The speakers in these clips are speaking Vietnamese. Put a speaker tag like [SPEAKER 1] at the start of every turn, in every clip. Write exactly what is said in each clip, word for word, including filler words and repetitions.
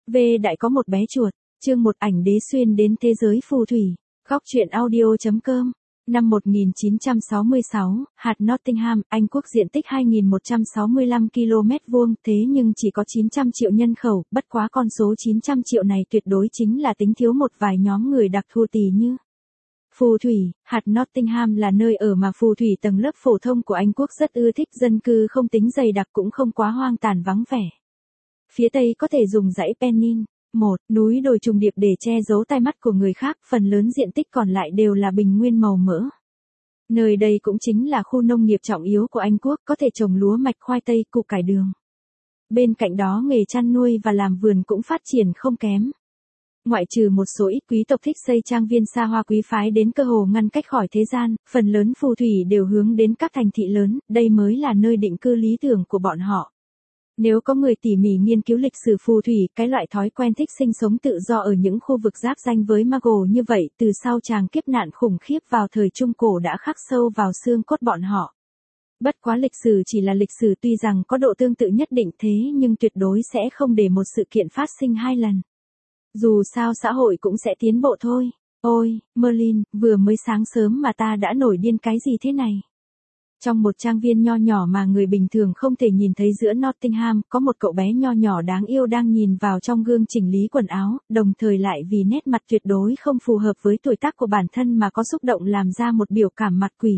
[SPEAKER 1] V đại có một bé chuột, chương một ảnh đế xuyên đến thế giới phù thủy, góc truyện audio.com. Năm một nghìn chín trăm sáu mươi sáu, hạt Nottingham, Anh quốc diện tích hai nghìn một trăm sáu mươi lăm ki lô mét vuông, thế nhưng chỉ có chín trăm triệu nhân khẩu, bất quá con số chín trăm triệu này tuyệt đối chính là tính thiếu một vài nhóm người đặc thù tỷ như phù thủy. Hạt Nottingham là nơi ở mà phù thủy tầng lớp phổ thông của Anh quốc rất ưa thích, dân cư không tính dày đặc cũng không quá hoang tàn vắng vẻ. Phía tây có thể dùng dãy Pennine, một núi đồi trùng điệp để che giấu tai mắt của người khác, phần lớn diện tích còn lại đều là bình nguyên màu mỡ. Nơi đây cũng chính là khu nông nghiệp trọng yếu của Anh quốc, có thể trồng lúa mạch, khoai tây, củ cải đường. Bên cạnh đó nghề chăn nuôi và làm vườn cũng phát triển không kém. Ngoại trừ một số ít quý tộc thích xây trang viên xa hoa quý phái đến cơ hồ ngăn cách khỏi thế gian, phần lớn phù thủy đều hướng đến các thành thị lớn, đây mới là nơi định cư lý tưởng của bọn họ. Nếu có người tỉ mỉ nghiên cứu lịch sử phù thủy, cái loại thói quen thích sinh sống tự do ở những khu vực giáp ranh với Muggle như vậy từ sau tràng kiếp nạn khủng khiếp vào thời Trung Cổ đã khắc sâu vào xương cốt bọn họ. Bất quá lịch sử chỉ là lịch sử, tuy rằng có độ tương tự nhất định, thế nhưng tuyệt đối sẽ không để một sự kiện phát sinh hai lần. Dù sao xã hội cũng sẽ tiến bộ thôi. Ôi, Merlin, vừa mới sáng sớm mà ta đã nổi điên cái gì thế này? Trong một trang viên nho nhỏ mà người bình thường không thể nhìn thấy giữa Nottingham, có một cậu bé nho nhỏ đáng yêu đang nhìn vào trong gương chỉnh lý quần áo, đồng thời lại vì nét mặt tuyệt đối không phù hợp với tuổi tác của bản thân mà có xúc động làm ra một biểu cảm mặt quỷ.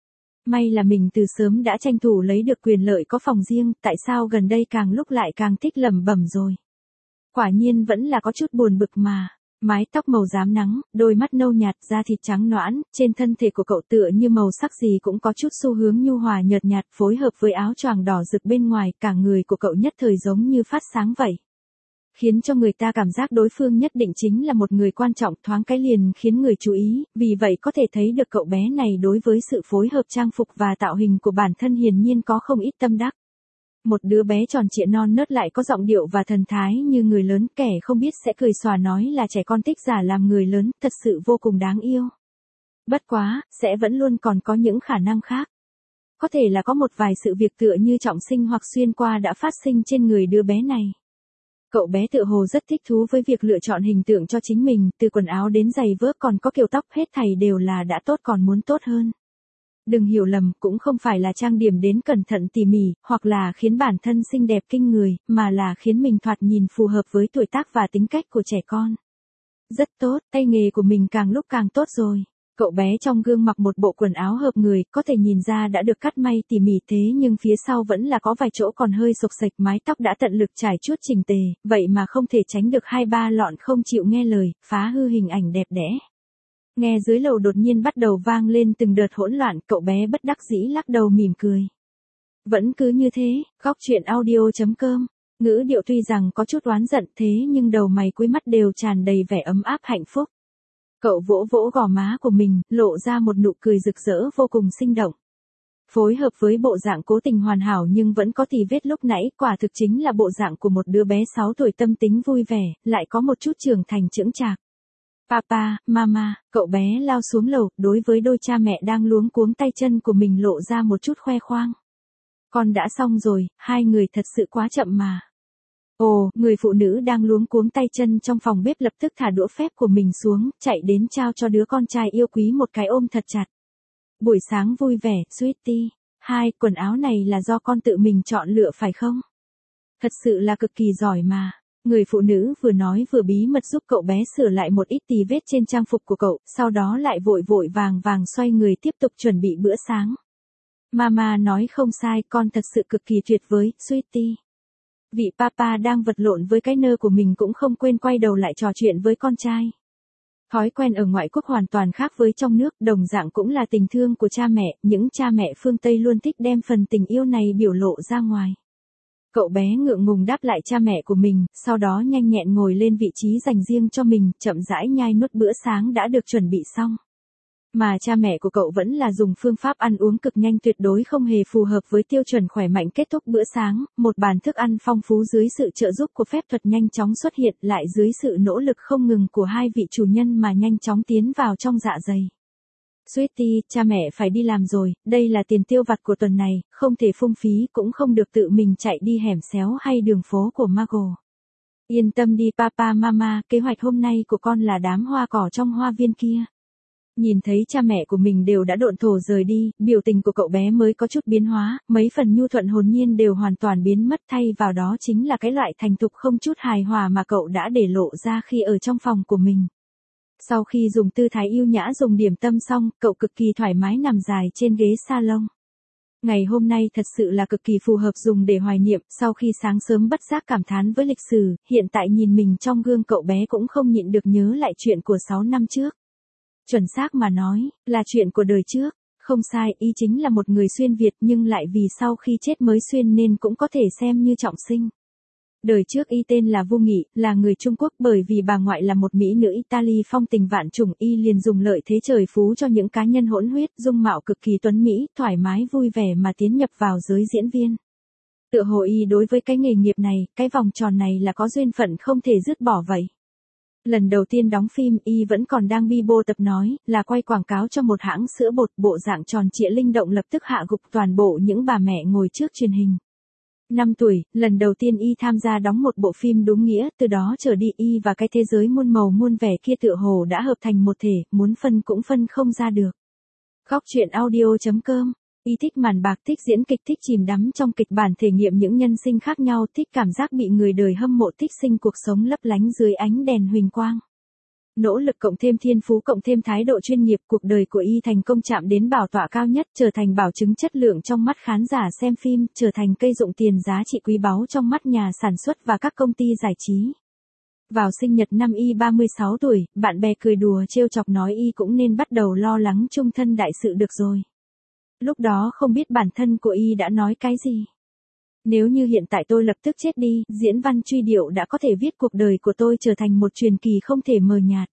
[SPEAKER 1] May là mình từ sớm đã tranh thủ lấy được quyền lợi có phòng riêng, tại sao gần đây càng lúc lại càng thích lẩm bẩm rồi. Quả nhiên vẫn là có chút buồn bực mà. Mái tóc màu rám nắng, đôi mắt nâu nhạt, da thịt trắng nõn, trên thân thể của cậu tựa như màu sắc gì cũng có chút xu hướng nhu hòa nhợt nhạt, phối hợp với áo choàng đỏ rực bên ngoài, cả người của cậu nhất thời giống như phát sáng vậy. Khiến cho người ta cảm giác đối phương nhất định chính là một người quan trọng, thoáng cái liền khiến người chú ý, vì vậy có thể thấy được cậu bé này đối với sự phối hợp trang phục và tạo hình của bản thân hiển nhiên có không ít tâm đắc. Một đứa bé tròn trịa non nớt lại có giọng điệu và thần thái như người lớn, kẻ không biết sẽ cười xòa nói là trẻ con thích giả làm người lớn, thật sự vô cùng đáng yêu. Bất quá, sẽ vẫn luôn còn có những khả năng khác. Có thể là có một vài sự việc tựa như trọng sinh hoặc xuyên qua đã phát sinh trên người đứa bé này. Cậu bé tựa hồ rất thích thú với việc lựa chọn hình tượng cho chính mình, từ quần áo đến giày vớ còn có kiểu tóc, hết thảy đều là đã tốt còn muốn tốt hơn. Đừng hiểu lầm, cũng không phải là trang điểm đến cẩn thận tỉ mỉ, hoặc là khiến bản thân xinh đẹp kinh người, mà là khiến mình thoạt nhìn phù hợp với tuổi tác và tính cách của trẻ con. Rất tốt, tay nghề của mình càng lúc càng tốt rồi. Cậu bé trong gương mặc một bộ quần áo hợp người, có thể nhìn ra đã được cắt may tỉ mỉ, thế nhưng phía sau vẫn là có vài chỗ còn hơi xộc xệch, mái tóc đã tận lực trải chuốt chỉnh tề, vậy mà không thể tránh được hai ba lọn không chịu nghe lời, phá hư hình ảnh đẹp đẽ. Nghe dưới lầu đột nhiên bắt đầu vang lên từng đợt hỗn loạn, cậu bé bất đắc dĩ lắc đầu mỉm cười. Vẫn cứ như thế, góc truyện audio.com. Ngữ điệu tuy rằng có chút oán giận, thế nhưng đầu mày cuối mắt đều tràn đầy vẻ ấm áp hạnh phúc. Cậu vỗ vỗ gò má của mình, lộ ra một nụ cười rực rỡ vô cùng sinh động. Phối hợp với bộ dạng cố tình hoàn hảo nhưng vẫn có tì vết lúc nãy, quả thực chính là bộ dạng của một đứa bé sáu tuổi tâm tính vui vẻ, lại có một chút trưởng thành chững chạc. Papa, Mama, cậu bé lao xuống lầu, đối với đôi cha mẹ đang luống cuống tay chân của mình lộ ra một chút khoe khoang. Con đã xong rồi, hai người thật sự quá chậm mà. Ồ, người phụ nữ đang luống cuống tay chân trong phòng bếp lập tức thả đũa phép của mình xuống, chạy đến trao cho đứa con trai yêu quý một cái ôm thật chặt. Buổi sáng vui vẻ, Sweetie. Hai, quần áo này là do con tự mình chọn lựa phải không? Thật sự là cực kỳ giỏi mà. Người phụ nữ vừa nói vừa bí mật giúp cậu bé sửa lại một ít tì vết trên trang phục của cậu, sau đó lại vội vội vàng vàng xoay người tiếp tục chuẩn bị bữa sáng. Mama nói không sai, con thật sự cực kỳ tuyệt vời, Sweetie. Vị papa đang vật lộn với cái nơ của mình cũng không quên quay đầu lại trò chuyện với con trai. Thói quen ở ngoại quốc hoàn toàn khác với trong nước, đồng dạng cũng là tình thương của cha mẹ, những cha mẹ phương Tây luôn thích đem phần tình yêu này biểu lộ ra ngoài. Cậu bé ngượng ngùng đáp lại cha mẹ của mình, sau đó nhanh nhẹn ngồi lên vị trí dành riêng cho mình, chậm rãi nhai nuốt bữa sáng đã được chuẩn bị xong. Mà cha mẹ của cậu vẫn là dùng phương pháp ăn uống cực nhanh, tuyệt đối không hề phù hợp với tiêu chuẩn khỏe mạnh. Kết thúc bữa sáng, một bàn thức ăn phong phú dưới sự trợ giúp của phép thuật nhanh chóng xuất hiện, lại dưới sự nỗ lực không ngừng của hai vị chủ nhân mà nhanh chóng tiến vào trong dạ dày. Sweetie, cha mẹ phải đi làm rồi, đây là tiền tiêu vặt của tuần này, không thể phung phí, cũng không được tự mình chạy đi hẻm xéo hay đường phố của Muggle. Yên tâm đi papa mama, kế hoạch hôm nay của con là đám hoa cỏ trong hoa viên kia. Nhìn thấy cha mẹ của mình đều đã độn thổ rời đi, biểu tình của cậu bé mới có chút biến hóa, mấy phần nhu thuận hồn nhiên đều hoàn toàn biến mất, thay vào đó chính là cái loại thành thục không chút hài hòa mà cậu đã để lộ ra khi ở trong phòng của mình. Sau khi dùng tư thái yêu nhã dùng điểm tâm xong, cậu cực kỳ thoải mái nằm dài trên ghế salon. Ngày hôm nay thật sự là cực kỳ phù hợp dùng để hoài niệm, sau khi sáng sớm bất giác cảm thán với lịch sử, hiện tại nhìn mình trong gương cậu bé cũng không nhịn được nhớ lại chuyện của sáu năm trước. Chuẩn xác mà nói, là chuyện của đời trước, không sai, y chính là một người xuyên Việt nhưng lại vì sau khi chết mới xuyên nên cũng có thể xem như trọng sinh. Đời trước y tên là Vu Nghị, là người Trung Quốc, bởi vì bà ngoại là một mỹ nữ Italy phong tình vạn trùng, y liền dùng lợi thế trời phú cho những cá nhân hỗn huyết, dung mạo cực kỳ tuấn mỹ, thoải mái vui vẻ mà tiến nhập vào giới diễn viên. Tựa hồ y đối với cái nghề nghiệp này, cái vòng tròn này là có duyên phận không thể dứt bỏ vậy. Lần đầu tiên đóng phim, y vẫn còn đang bi bô tập nói, là quay quảng cáo cho một hãng sữa bột, bộ dạng tròn trịa linh động lập tức hạ gục toàn bộ những bà mẹ ngồi trước truyền hình. Năm tuổi, lần đầu tiên y tham gia đóng một bộ phim đúng nghĩa, từ đó trở đi y và cái thế giới muôn màu muôn vẻ kia tựa hồ đã hợp thành một thể, muốn phân cũng phân không ra được. Góc truyện audio chấm com. Y thích màn bạc, thích diễn kịch, thích chìm đắm trong kịch bản thể nghiệm những nhân sinh khác nhau, thích cảm giác bị người đời hâm mộ, thích sinh cuộc sống lấp lánh dưới ánh đèn huỳnh quang. Nỗ lực cộng thêm thiên phú cộng thêm thái độ chuyên nghiệp, cuộc đời của y thành công chạm đến bảo tọa cao nhất, trở thành bảo chứng chất lượng trong mắt khán giả xem phim, trở thành cây dụng tiền giá trị quý báu trong mắt nhà sản xuất và các công ty giải trí. Vào sinh nhật năm y ba mươi sáu tuổi, bạn bè cười đùa trêu chọc nói y cũng nên bắt đầu lo lắng chung thân đại sự được rồi. Lúc đó không biết bản thân của y đã nói cái gì. Nếu như hiện tại tôi lập tức chết đi, diễn văn truy điệu đã có thể viết cuộc đời của tôi trở thành một truyền kỳ không thể mờ nhạt.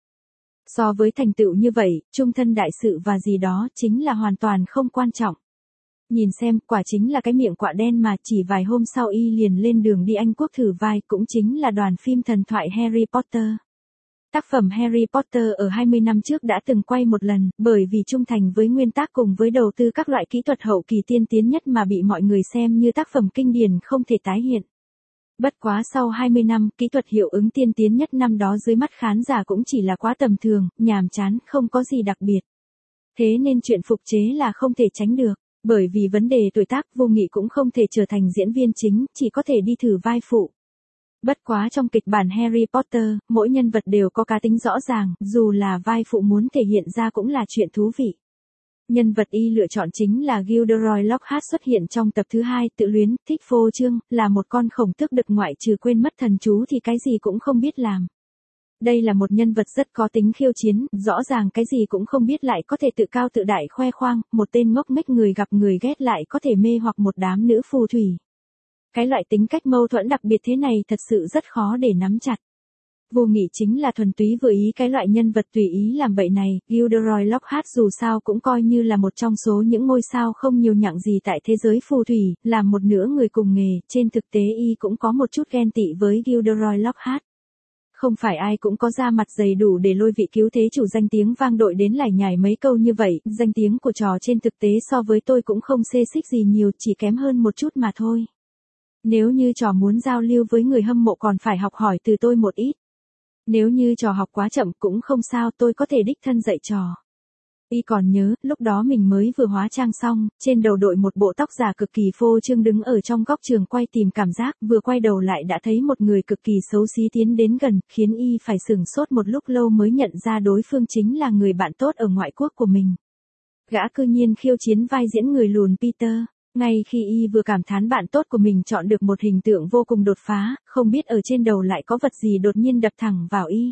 [SPEAKER 1] So với thành tựu như vậy, chung thân đại sự và gì đó chính là hoàn toàn không quan trọng. Nhìn xem, quả chính là cái miệng quạ đen mà, chỉ vài hôm sau y liền lên đường đi Anh Quốc thử vai, cũng chính là đoàn phim thần thoại Harry Potter. Tác phẩm Harry Potter ở hai mươi năm trước đã từng quay một lần, bởi vì trung thành với nguyên tác cùng với đầu tư các loại kỹ thuật hậu kỳ tiên tiến nhất mà bị mọi người xem như tác phẩm kinh điển không thể tái hiện. Bất quá sau hai mươi năm, kỹ thuật hiệu ứng tiên tiến nhất năm đó dưới mắt khán giả cũng chỉ là quá tầm thường, nhàm chán, không có gì đặc biệt. Thế nên chuyện phục chế là không thể tránh được, bởi vì vấn đề tuổi tác, Vô Nghị cũng không thể trở thành diễn viên chính, chỉ có thể đi thử vai phụ. Bất quá trong kịch bản Harry Potter, mỗi nhân vật đều có cá tính rõ ràng, dù là vai phụ muốn thể hiện ra cũng là chuyện thú vị. Nhân vật y lựa chọn chính là Gilderoy Lockhart xuất hiện trong tập thứ hai, tự luyến, thích phô trương, là một con khổng tước đực ngoại trừ quên mất thần chú thì cái gì cũng không biết làm. Đây là một nhân vật rất có tính khiêu chiến, rõ ràng cái gì cũng không biết lại có thể tự cao tự đại khoe khoang, một tên ngốc nghếch người gặp người ghét lại có thể mê hoặc một đám nữ phù thủy. Cái loại tính cách mâu thuẫn đặc biệt thế này thật sự rất khó để nắm chặt. Vô Nghị chính là thuần túy vừa ý cái loại nhân vật tùy ý làm bậy này, Gilderoy Lockhart dù sao cũng coi như là một trong số những ngôi sao không nhiều nhặng gì tại thế giới phù thủy, làm một nửa người cùng nghề, trên thực tế y cũng có một chút ghen tị với Gilderoy Lockhart. Không phải ai cũng có da mặt dày đủ để lôi vị cứu thế chủ danh tiếng vang đội đến lải nhải mấy câu như vậy, danh tiếng của trò trên thực tế so với tôi cũng không xê xích gì nhiều, chỉ kém hơn một chút mà thôi. Nếu như trò muốn giao lưu với người hâm mộ còn phải học hỏi từ tôi một ít. Nếu như trò học quá chậm cũng không sao, tôi có thể đích thân dạy trò. Y còn nhớ, lúc đó mình mới vừa hóa trang xong, trên đầu đội một bộ tóc giả cực kỳ phô trương đứng ở trong góc trường quay tìm cảm giác, vừa quay đầu lại đã thấy một người cực kỳ xấu xí tiến đến gần, khiến y phải sửng sốt một lúc lâu mới nhận ra đối phương chính là người bạn tốt ở ngoại quốc của mình. Gã cư nhiên khiêu chiến vai diễn người lùn Peter. Ngay khi y vừa cảm thán bạn tốt của mình chọn được một hình tượng vô cùng đột phá, không biết ở trên đầu lại có vật gì đột nhiên đập thẳng vào y.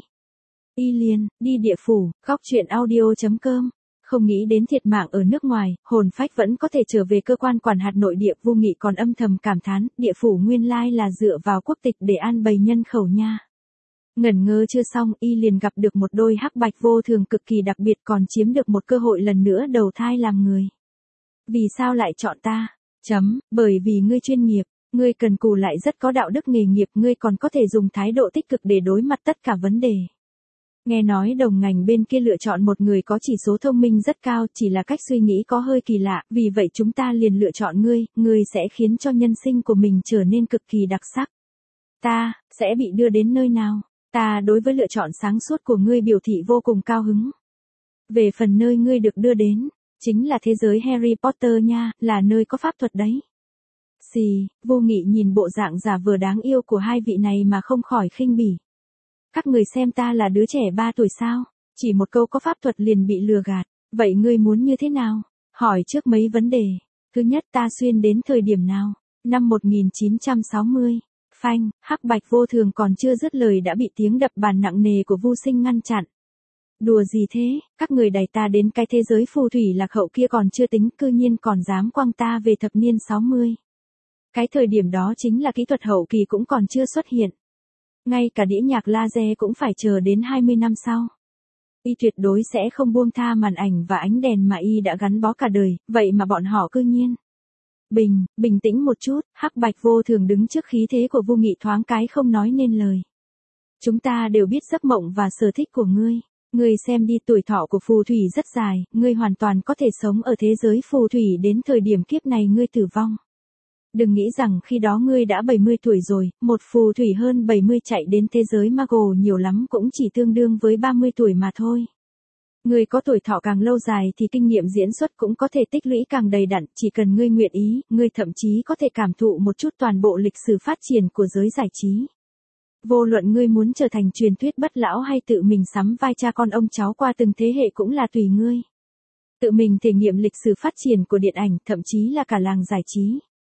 [SPEAKER 1] Y liền, đi địa phủ, góc truyện audio chấm com. Không nghĩ đến thiệt mạng ở nước ngoài, hồn phách vẫn có thể trở về cơ quan quản hạt nội địa. Vô Nghị còn âm thầm cảm thán, địa phủ nguyên lai là dựa vào quốc tịch để an bày nhân khẩu nha. Ngẩn ngơ chưa xong, y liền gặp được một đôi hắc bạch vô thường cực kỳ đặc biệt, còn chiếm được một cơ hội lần nữa đầu thai làm người. Vì sao lại chọn ta? Chấm, bởi vì ngươi chuyên nghiệp, ngươi cần cù lại rất có đạo đức nghề nghiệp, ngươi còn có thể dùng thái độ tích cực để đối mặt tất cả vấn đề. Nghe nói đồng ngành bên kia lựa chọn một người có chỉ số thông minh rất cao, chỉ là cách suy nghĩ có hơi kỳ lạ, vì vậy chúng ta liền lựa chọn ngươi, ngươi sẽ khiến cho nhân sinh của mình trở nên cực kỳ đặc sắc. Ta, sẽ bị đưa đến nơi nào? Ta đối với lựa chọn sáng suốt của ngươi biểu thị vô cùng cao hứng. Về phần nơi ngươi được đưa đến, chính là thế giới Harry Potter nha, là nơi có pháp thuật đấy. Xì, Vô Nghị nhìn bộ dạng giả vờ đáng yêu của hai vị này mà không khỏi khinh bỉ. Các người xem ta là đứa trẻ ba tuổi sao? Chỉ một câu có pháp thuật liền bị lừa gạt. Vậy ngươi muốn như thế nào? Hỏi trước mấy vấn đề. Thứ nhất, ta xuyên đến thời điểm nào? Năm một nghìn chín trăm sáu mươi. Phanh, Hắc Bạch Vô Thường còn chưa dứt lời đã bị tiếng đập bàn nặng nề của Vu Sinh ngăn chặn. Đùa gì thế, các người đẩy ta đến cái thế giới phù thủy lạc hậu kia còn chưa tính, cư nhiên còn dám quăng ta về thập niên sáu mươi. Cái thời điểm đó chính là kỹ thuật hậu kỳ cũng còn chưa xuất hiện. Ngay cả đĩa nhạc laser cũng phải chờ đến hai mươi năm sau. Y tuyệt đối sẽ không buông tha màn ảnh và ánh đèn mà y đã gắn bó cả đời, vậy mà bọn họ cư nhiên. Bình, bình tĩnh một chút, Hắc Bạch Vô Thường đứng trước khí thế của Vô Nghị thoáng cái không nói nên lời. Chúng ta đều biết giấc mộng và sở thích của ngươi. Ngươi xem đi, tuổi thọ của phù thủy rất dài, ngươi hoàn toàn có thể sống ở thế giới phù thủy đến thời điểm kiếp này ngươi tử vong. Đừng nghĩ rằng khi đó ngươi đã bảy mươi tuổi rồi, một phù thủy hơn bảy mươi chạy đến thế giới Mago nhiều lắm cũng chỉ tương đương với ba mươi tuổi mà thôi. Ngươi có tuổi thọ càng lâu dài thì kinh nghiệm diễn xuất cũng có thể tích lũy càng đầy đặn, chỉ cần ngươi nguyện ý, ngươi thậm chí có thể cảm thụ một chút toàn bộ lịch sử phát triển của giới giải trí. Vô luận ngươi muốn trở thành truyền thuyết bất lão hay tự mình sắm vai cha con ông cháu qua từng thế hệ cũng là tùy ngươi. Tự mình thể nghiệm lịch sử phát triển của điện ảnh, thậm chí là cả làng giải trí.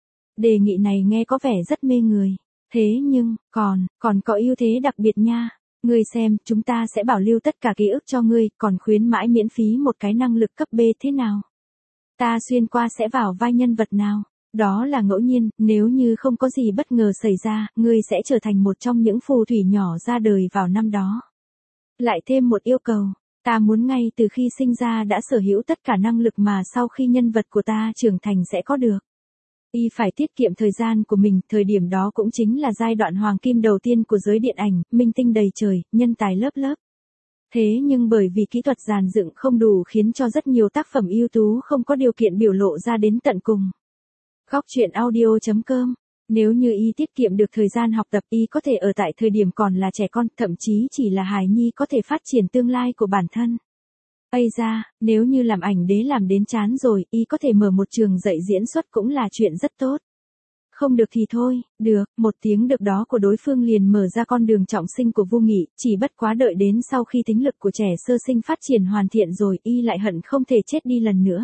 [SPEAKER 1] Đề nghị này nghe có vẻ rất mê người. Thế nhưng, còn, còn có ưu thế đặc biệt nha. Ngươi xem, chúng ta sẽ bảo lưu tất cả ký ức cho ngươi, còn khuyến mãi miễn phí một cái năng lực cấp B thế nào? Ta xuyên qua sẽ vào vai nhân vật nào? Đó là ngẫu nhiên, nếu như không có gì bất ngờ xảy ra, ngươi sẽ trở thành một trong những phù thủy nhỏ ra đời vào năm đó. Lại thêm một yêu cầu, ta muốn ngay từ khi sinh ra đã sở hữu tất cả năng lực mà sau khi nhân vật của ta trưởng thành sẽ có được. Y phải tiết kiệm thời gian của mình, thời điểm đó cũng chính là giai đoạn hoàng kim đầu tiên của giới điện ảnh, minh tinh đầy trời, nhân tài lớp lớp. Thế nhưng bởi vì kỹ thuật dàn dựng không đủ khiến cho rất nhiều tác phẩm ưu tú không có điều kiện biểu lộ ra đến tận cùng. Góc truyện audio chấm com. Nếu như y tiết kiệm được thời gian học tập, y có thể ở tại thời điểm còn là trẻ con, thậm chí chỉ là hài nhi có thể phát triển tương lai của bản thân. Ây ra, nếu như làm ảnh đế làm đến chán rồi, y có thể mở một trường dạy diễn xuất cũng là chuyện rất tốt. Không được thì thôi, được, một tiếng được đó của đối phương liền mở ra con đường trọng sinh của Vô Nghị, chỉ bất quá đợi đến sau khi tính lực của trẻ sơ sinh phát triển hoàn thiện rồi, y lại hận không thể chết đi lần nữa.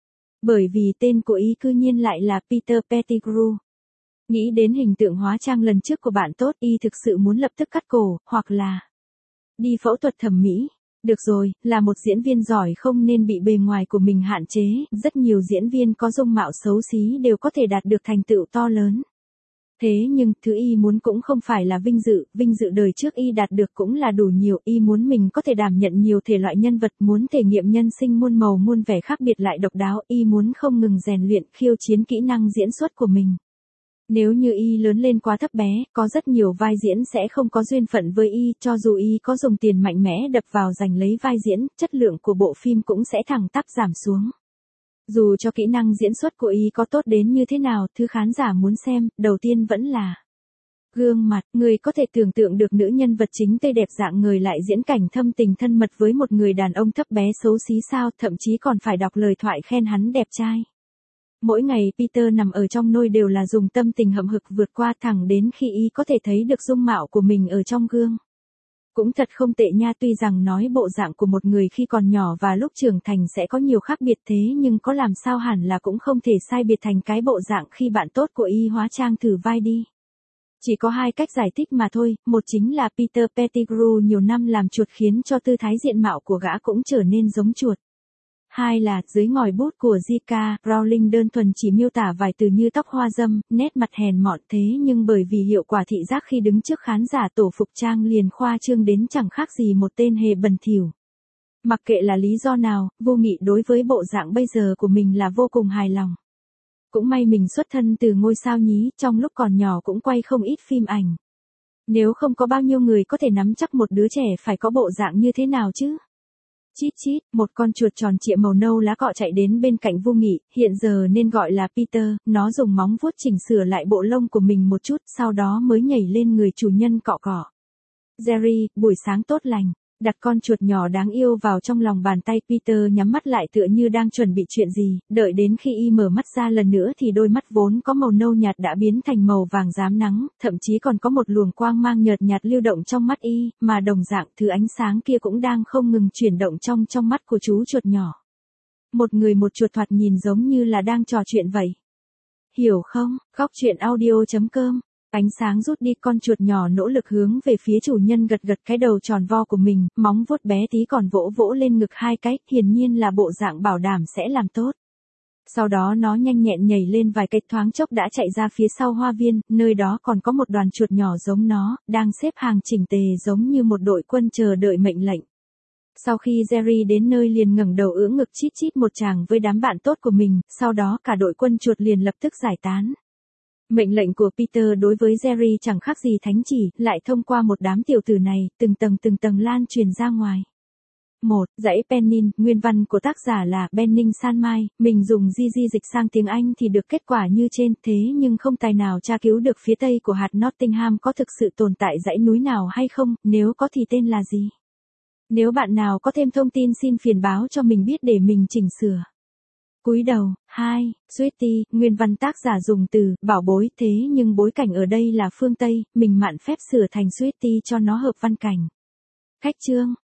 [SPEAKER 1] Bởi vì tên của y cư nhiên lại là Peter Pettigrew. Nghĩ đến hình tượng hóa trang lần trước của bạn tốt, y thực sự muốn lập tức cắt cổ, hoặc là đi phẫu thuật thẩm mỹ. Được rồi, là một diễn viên giỏi không nên bị bề ngoài của mình hạn chế, rất nhiều diễn viên có dung mạo xấu xí đều có thể đạt được thành tựu to lớn. Thế nhưng, thứ y muốn cũng không phải là vinh dự, vinh dự đời trước y đạt được cũng là đủ nhiều, y muốn mình có thể đảm nhận nhiều thể loại nhân vật, muốn thể nghiệm nhân sinh muôn màu muôn vẻ khác biệt lại độc đáo, y muốn không ngừng rèn luyện khiêu chiến kỹ năng diễn xuất của mình. Nếu như y lớn lên quá thấp bé, có rất nhiều vai diễn sẽ không có duyên phận với y, cho dù y có dùng tiền mạnh mẽ đập vào giành lấy vai diễn, chất lượng của bộ phim cũng sẽ thẳng tắp giảm xuống. Dù cho kỹ năng diễn xuất của y có tốt đến như thế nào, thứ khán giả muốn xem, đầu tiên vẫn là gương mặt. Người có thể tưởng tượng được nữ nhân vật chính tươi đẹp dạng người lại diễn cảnh thâm tình thân mật với một người đàn ông thấp bé xấu xí sao, thậm chí còn phải đọc lời thoại khen hắn đẹp trai. Mỗi ngày Peter nằm ở trong nôi đều là dùng tâm tình hậm hực vượt qua thẳng đến khi y có thể thấy được dung mạo của mình ở trong gương. Cũng thật không tệ nha, tuy rằng nói bộ dạng của một người khi còn nhỏ và lúc trưởng thành sẽ có nhiều khác biệt thế nhưng có làm sao hẳn là cũng không thể sai biệt thành cái bộ dạng khi bạn tốt của y hóa trang thử vai đi. Chỉ có hai cách giải thích mà thôi, một chính là Peter Pettigrew nhiều năm làm chuột khiến cho tư thái diện mạo của gã cũng trở nên giống chuột. Hai là, dưới ngòi bút của gi ca. Rowling đơn thuần chỉ miêu tả vài từ như tóc hoa dâm, nét mặt hèn mọn, thế nhưng bởi vì hiệu quả thị giác khi đứng trước khán giả tổ phục trang liền khoa trương đến chẳng khác gì một tên hề bẩn thỉu. Mặc kệ là lý do nào, Vô Nghị đối với bộ dạng bây giờ của mình là vô cùng hài lòng. Cũng may mình xuất thân từ ngôi sao nhí, trong lúc còn nhỏ cũng quay không ít phim ảnh. Nếu không có bao nhiêu người có thể nắm chắc một đứa trẻ phải có bộ dạng như thế nào chứ. Chít chít, một con chuột tròn trịa màu nâu lá cọ chạy đến bên cạnh Vu Nghị, hiện giờ nên gọi là Peter, nó dùng móng vuốt chỉnh sửa lại bộ lông của mình một chút, sau đó mới nhảy lên người chủ nhân cọ cọ. Jerry, buổi sáng tốt lành. Đặt con chuột nhỏ đáng yêu vào trong lòng bàn tay, Peter nhắm mắt lại tựa như đang chuẩn bị chuyện gì, đợi đến khi y mở mắt ra lần nữa thì đôi mắt vốn có màu nâu nhạt đã biến thành màu vàng rám nắng, thậm chí còn có một luồng quang mang nhợt nhạt lưu động trong mắt y, mà đồng dạng thứ ánh sáng kia cũng đang không ngừng chuyển động trong trong mắt của chú chuột nhỏ. Một người một chuột thoạt nhìn giống như là đang trò chuyện vậy. Hiểu không? Góc truyện audio chấm com. Ánh sáng rút đi, con chuột nhỏ nỗ lực hướng về phía chủ nhân gật gật cái đầu tròn vo của mình, móng vuốt bé tí còn vỗ vỗ lên ngực hai cái, hiển nhiên là bộ dạng bảo đảm sẽ làm tốt. Sau đó nó nhanh nhẹn nhảy lên vài cái, thoáng chốc đã chạy ra phía sau hoa viên, nơi đó còn có một đoàn chuột nhỏ giống nó, đang xếp hàng chỉnh tề giống như một đội quân chờ đợi mệnh lệnh. Sau khi Jerry đến nơi liền ngẩng đầu ưỡn ngực chít chít một tràng với đám bạn tốt của mình, sau đó cả đội quân chuột liền lập tức giải tán. Mệnh lệnh của Peter đối với Jerry chẳng khác gì thánh chỉ, lại thông qua một đám tiểu tử này, từng tầng từng tầng lan truyền ra ngoài. một. Dãy Pennin, nguyên văn của tác giả là Benning Sanmai, mình dùng di di dịch sang tiếng Anh thì được kết quả như trên, thế nhưng không tài nào tra cứu được phía tây của hạt Nottingham có thực sự tồn tại dãy núi nào hay không, nếu có thì tên là gì. Nếu bạn nào có thêm thông tin xin phiền báo cho mình biết để mình chỉnh sửa. Cúi đầu. hai. Sweetie, nguyên văn tác giả dùng từ bảo bối, thế nhưng bối cảnh ở đây là phương Tây, mình mạn phép sửa thành Sweetie cho nó hợp văn cảnh. Khách chương.